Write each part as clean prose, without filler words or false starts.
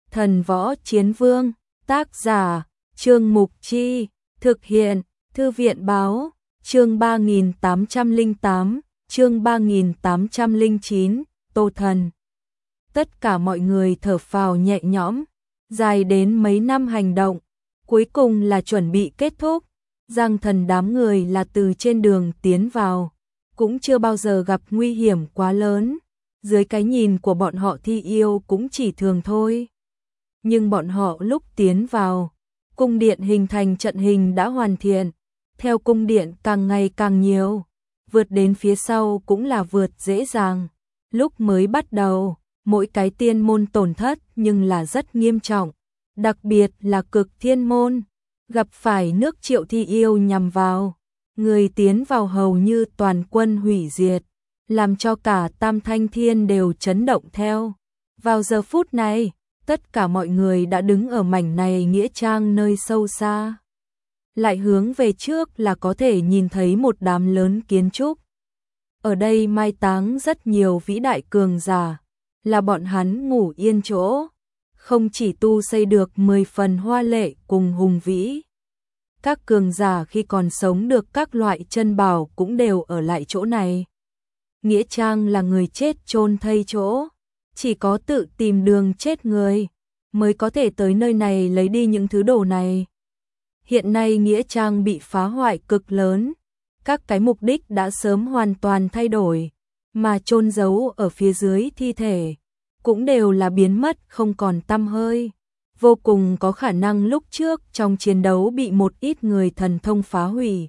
Thần Võ Chiến Vương, tác giả, Trương Mục Chi, thực hiện, Thư viện Báo, chương 3808, chương 3809, Tô Thần. Tất cả mọi người thở phào nhẹ nhõm, dài đến mấy năm hành động, cuối cùng là chuẩn bị kết thúc. Giang Thần đám người là từ trên đường tiến vào, cũng chưa bao giờ gặp nguy hiểm quá lớn. Dưới cái nhìn của bọn họ Thi Yêu cũng chỉ thường thôi. Nhưng bọn họ lúc tiến vào, cung điện hình thành trận hình đã hoàn thiện. Theo cung điện càng ngày càng nhiều, vượt đến phía sau cũng là vượt dễ dàng. Lúc mới bắt đầu, mỗi cái tiên môn tổn thất nhưng là rất nghiêm trọng. Đặc biệt là Cực Thiên môn, gặp phải nước Triệu Thi Yêu nhằm vào. Người tiến vào hầu như toàn quân hủy diệt, làm cho cả Tam Thanh Thiên đều chấn động theo. Vào giờ phút này, tất cả mọi người đã đứng ở mảnh này nghĩa trang nơi sâu xa. Lại hướng về trước là có thể nhìn thấy một đám lớn kiến trúc. Ở đây mai táng rất nhiều vĩ đại cường giả, là bọn hắn ngủ yên chỗ. Không chỉ tu xây được 10 phần hoa lệ cùng hùng vĩ. Các cường giả khi còn sống được các loại chân bảo cũng đều ở lại chỗ này. Nghĩa trang là người chết chôn thây chỗ, chỉ có tự tìm đường chết người mới có thể tới nơi này lấy đi những thứ đồ này. Hiện nay nghĩa trang bị phá hoại cực lớn, các cái mục đích đã sớm hoàn toàn thay đổi, mà chôn giấu ở phía dưới thi thể cũng đều là biến mất không còn tăm hơi. Vô cùng có khả năng lúc trước trong chiến đấu bị một ít người thần thông phá hủy.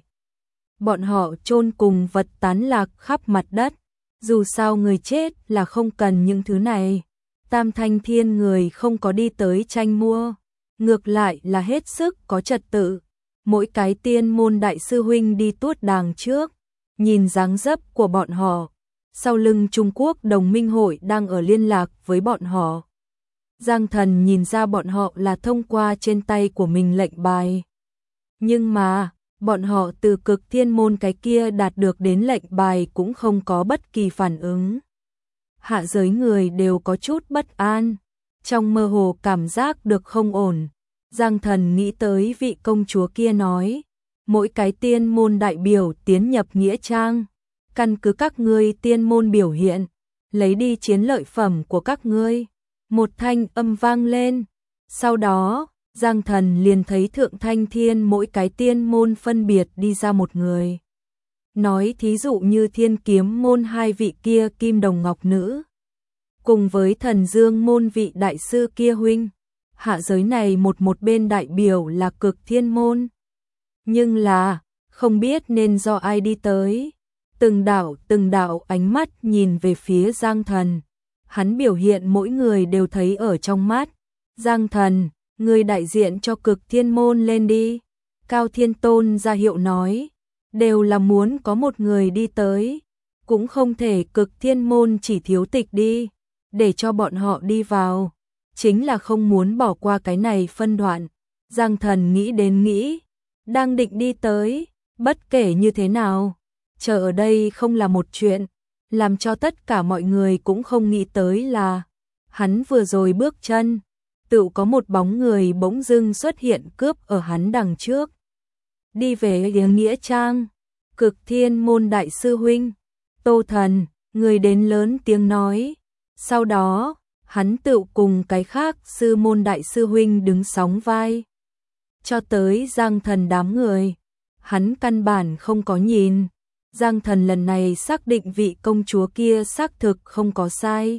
Bọn họ chôn cùng vật tán lạc khắp mặt đất. Dù sao người chết là không cần những thứ này. Tam Thanh Thiên người không có đi tới tranh mua. Ngược lại là hết sức có trật tự. Mỗi cái tiên môn đại sư huynh đi tuốt đàng trước. Nhìn dáng dấp của bọn họ. Sau lưng Trung Quốc đồng minh hội đang ở liên lạc với bọn họ. Giang Thần nhìn ra bọn họ là thông qua trên tay của mình lệnh bài. Nhưng mà, bọn họ từ Cực Thiên môn cái kia đạt được đến lệnh bài cũng không có bất kỳ phản ứng. Hạ giới người đều có chút bất an, trong mơ hồ cảm giác được không ổn. Giang Thần nghĩ tới vị công chúa kia nói, mỗi cái tiên môn đại biểu tiến nhập nghĩa trang, căn cứ các ngươi tiên môn biểu hiện, lấy đi chiến lợi phẩm của các ngươi. Một thanh âm vang lên, sau đó, Giang Thần liền thấy Thượng Thanh Thiên mỗi cái tiên môn phân biệt đi ra một người. Nói thí dụ như Thiên Kiếm môn hai vị kia kim đồng ngọc nữ, cùng với Thần Dương môn vị đại sư kia huynh. Hạ giới này một bên đại biểu là Cực Thiên môn. Nhưng là, không biết nên do ai đi tới. Từng đạo ánh mắt nhìn về phía Giang Thần. Hắn biểu hiện mỗi người đều thấy ở trong mắt. Giang Thần, người đại diện cho Cực Thiên môn lên đi. Cao Thiên Tôn ra hiệu nói, đều là muốn có một người đi tới. Cũng không thể Cực Thiên môn chỉ thiếu tịch đi, để cho bọn họ đi vào. Chính là không muốn bỏ qua cái này phân đoạn. Giang Thần nghĩ đến nghĩ, đang định đi tới, bất kể như thế nào. Chờ ở đây không là một chuyện. Làm cho tất cả mọi người cũng không nghĩ tới là hắn vừa rồi bước chân, tự có một bóng người bỗng dưng xuất hiện cướp ở hắn đằng trước. Đi về phía nghĩa trang, Cực Thiên môn đại sư huynh, Tô Thần, người đến lớn tiếng nói. Sau đó, hắn tự cùng cái khác sư môn đại sư huynh đứng sóng vai. Cho tới Giang Thần đám người, hắn căn bản không có nhìn. Giang Thần lần này xác định vị công chúa kia xác thực không có sai.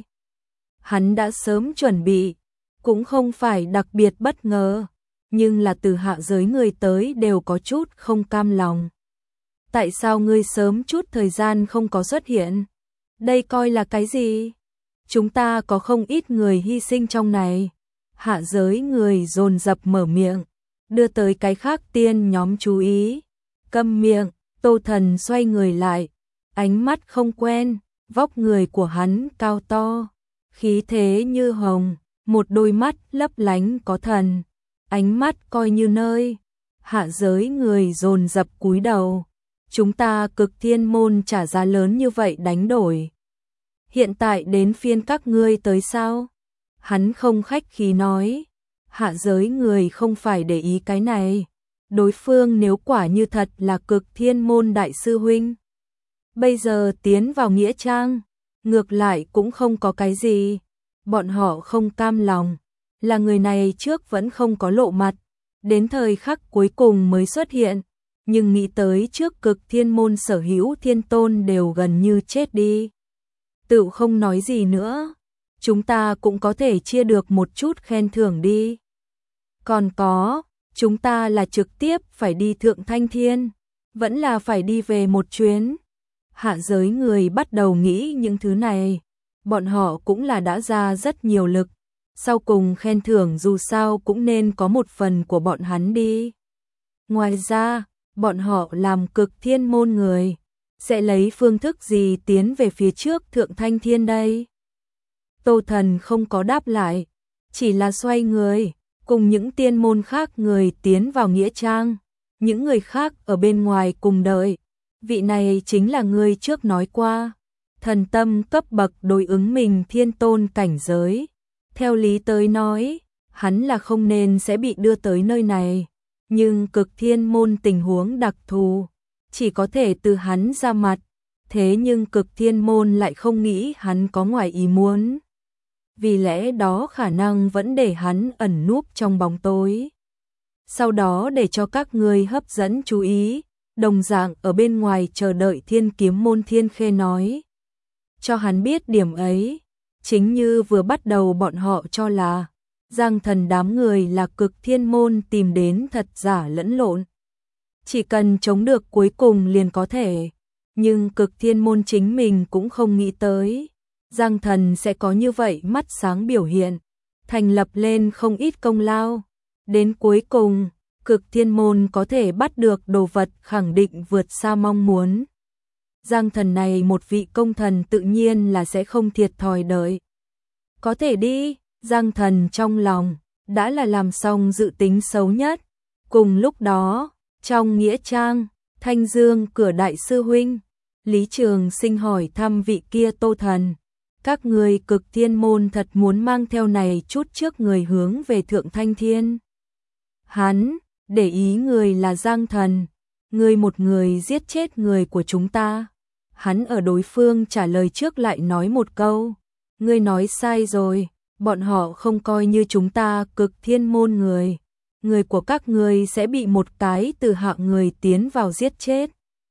Hắn đã sớm chuẩn bị, cũng không phải đặc biệt bất ngờ, nhưng là từ hạ giới người tới đều có chút không cam lòng. Tại sao ngươi sớm chút thời gian không có xuất hiện? Đây coi là cái gì? Chúng ta có không ít người hy sinh trong này. Hạ giới người dồn dập mở miệng, đưa tới cái khác tiên nhóm chú ý. Câm miệng. Tô Thần xoay người lại, ánh mắt không quen, vóc người của hắn cao to, khí thế như hồng, một đôi mắt lấp lánh có thần, ánh mắt coi như nơi. Hạ giới người dồn dập cúi đầu, chúng ta Cực Thiên môn trả giá lớn như vậy đánh đổi. Hiện tại đến phiên các ngươi tới sao? Hắn không khách khí nói, hạ giới người không phải để ý cái này. Đối phương nếu quả như thật là Cực Thiên môn đại sư huynh, bây giờ tiến vào nghĩa trang, ngược lại cũng không có cái gì. Bọn họ không cam lòng, là người này trước vẫn không có lộ mặt, đến thời khắc cuối cùng mới xuất hiện, nhưng nghĩ tới trước Cực Thiên môn sở hữu thiên tôn đều gần như chết đi. Tự không nói gì nữa, chúng ta cũng có thể chia được một chút khen thưởng đi. Còn có, chúng ta là trực tiếp phải đi Thượng Thanh Thiên, vẫn là phải đi về một chuyến. Hạ giới người bắt đầu nghĩ những thứ này, bọn họ cũng là đã ra rất nhiều lực, sau cùng khen thưởng dù sao cũng nên có một phần của bọn hắn đi. Ngoài ra, bọn họ làm Cực Thiên môn người, sẽ lấy phương thức gì tiến về phía trước Thượng Thanh Thiên đây? Tô Thần không có đáp lại, chỉ là xoay người, cùng những tiên môn khác người tiến vào nghĩa trang, những người khác ở bên ngoài cùng đợi. Vị này chính là người trước nói qua, thần tâm cấp bậc đối ứng mình thiên tôn cảnh giới. Theo lý tới nói, hắn là không nên sẽ bị đưa tới nơi này, nhưng Cực Thiên môn tình huống đặc thù, chỉ có thể từ hắn ra mặt, thế nhưng Cực Thiên môn lại không nghĩ hắn có ngoài ý muốn. Vì lẽ đó khả năng vẫn để hắn ẩn núp trong bóng tối. Sau đó để cho các người hấp dẫn chú ý, đồng dạng ở bên ngoài chờ đợi Thiên Kiếm môn Thiên Khê nói. Cho hắn biết điểm ấy, chính như vừa bắt đầu bọn họ cho là Giang Thần đám người là Cực Thiên môn tìm đến thật giả lẫn lộn. Chỉ cần chống được cuối cùng liền có thể, nhưng Cực Thiên môn chính mình cũng không nghĩ tới Giang Thần sẽ có như vậy mắt sáng biểu hiện, thành lập lên không ít công lao. Đến cuối cùng, Cực Thiên môn có thể bắt được đồ vật khẳng định vượt xa mong muốn. Giang Thần này một vị công thần tự nhiên là sẽ không thiệt thòi đợi. Có thể đi, Giang Thần trong lòng đã là làm xong dự tính xấu nhất. Cùng lúc đó, trong nghĩa trang, Thanh Dương cửa đại sư huynh, Lý Trường Sinh hỏi thăm vị kia Tô Thần. Các người Cực Thiên môn thật muốn mang theo này chút trước người hướng về Thượng Thanh Thiên. Hắn, để ý người là Giang Thần, người một người giết chết người của chúng ta. Hắn ở đối phương trả lời trước lại nói một câu, ngươi nói sai rồi, bọn họ không coi như chúng ta Cực Thiên môn người. Người của các người sẽ bị một cái từ hạng người tiến vào giết chết.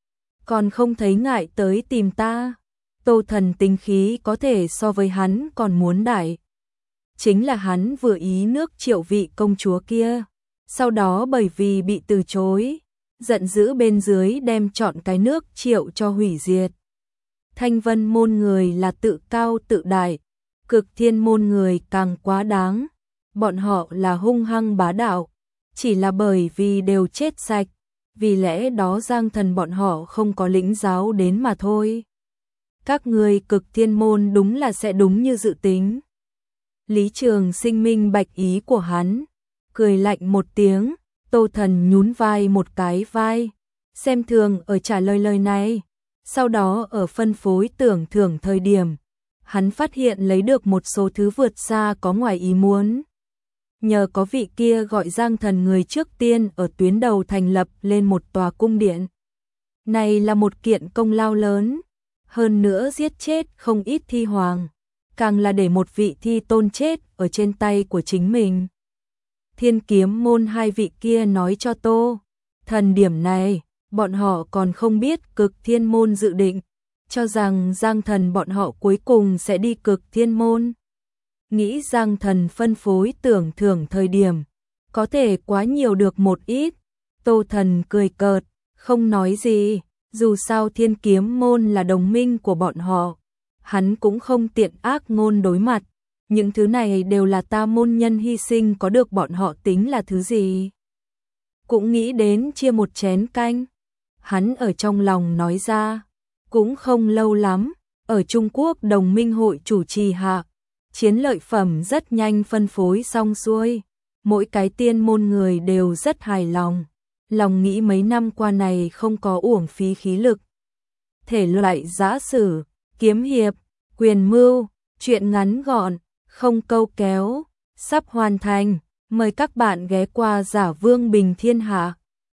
Còn không thấy ngại tới tìm ta. Tô Thần tính khí có thể so với hắn còn muốn đại. Chính là hắn vừa ý nước Triệu vị công chúa kia, sau đó bởi vì bị từ chối, giận dữ bên dưới đem chọn cái nước Triệu cho hủy diệt. Thanh Vân môn người là tự cao tự đại, Cực Thiên môn người càng quá đáng, bọn họ là hung hăng bá đạo, chỉ là bởi vì đều chết sạch, vì lẽ đó Giang Thần bọn họ không có lĩnh giáo đến mà thôi. Các người Cực Thiên môn đúng là sẽ đúng như dự tính. Lý Trường Sinh minh bạch ý của hắn, cười lạnh một tiếng. Tô Thần nhún vai một cái vai, xem thường ở trả lời lời này. Sau đó ở phân phối tưởng thưởng thời điểm, hắn phát hiện lấy được một số thứ vượt xa có ngoài ý muốn. Nhờ có vị kia gọi Giang Thần người trước tiên ở tuyến đầu thành lập lên một tòa cung điện. Này là một kiện công lao lớn, hơn nữa giết chết không ít thi hoàng, càng là để một vị thi tôn chết ở trên tay của chính mình. Thiên Kiếm môn hai vị kia nói cho Tô Thần điểm này, bọn họ còn không biết Cực Thiên môn dự định, cho rằng Giang Thần bọn họ cuối cùng sẽ đi Cực Thiên môn. Nghĩ Giang Thần phân phối tưởng thưởng thời điểm, có thể quá nhiều được một ít. Tô Thần cười cợt, không nói gì, dù sao Thiên Kiếm môn là đồng minh của bọn họ, hắn cũng không tiện ác ngôn đối mặt. Những thứ này đều là ta môn nhân hy sinh, có được bọn họ tính là thứ gì. Cũng nghĩ đến chia một chén canh. Hắn ở trong lòng nói ra, cũng không lâu lắm, ở Trung Quốc đồng minh hội chủ trì hạ, chiến lợi phẩm rất nhanh phân phối xong xuôi. Mỗi cái tiên môn người đều rất hài lòng, lòng nghĩ mấy năm qua này không có uổng phí khí lực. Thể loại giã sử, kiếm hiệp, quyền mưu, truyện ngắn gọn, không câu kéo, sắp hoàn thành. Mời các bạn ghé qua Giả Vương Bình Thiên Hạ.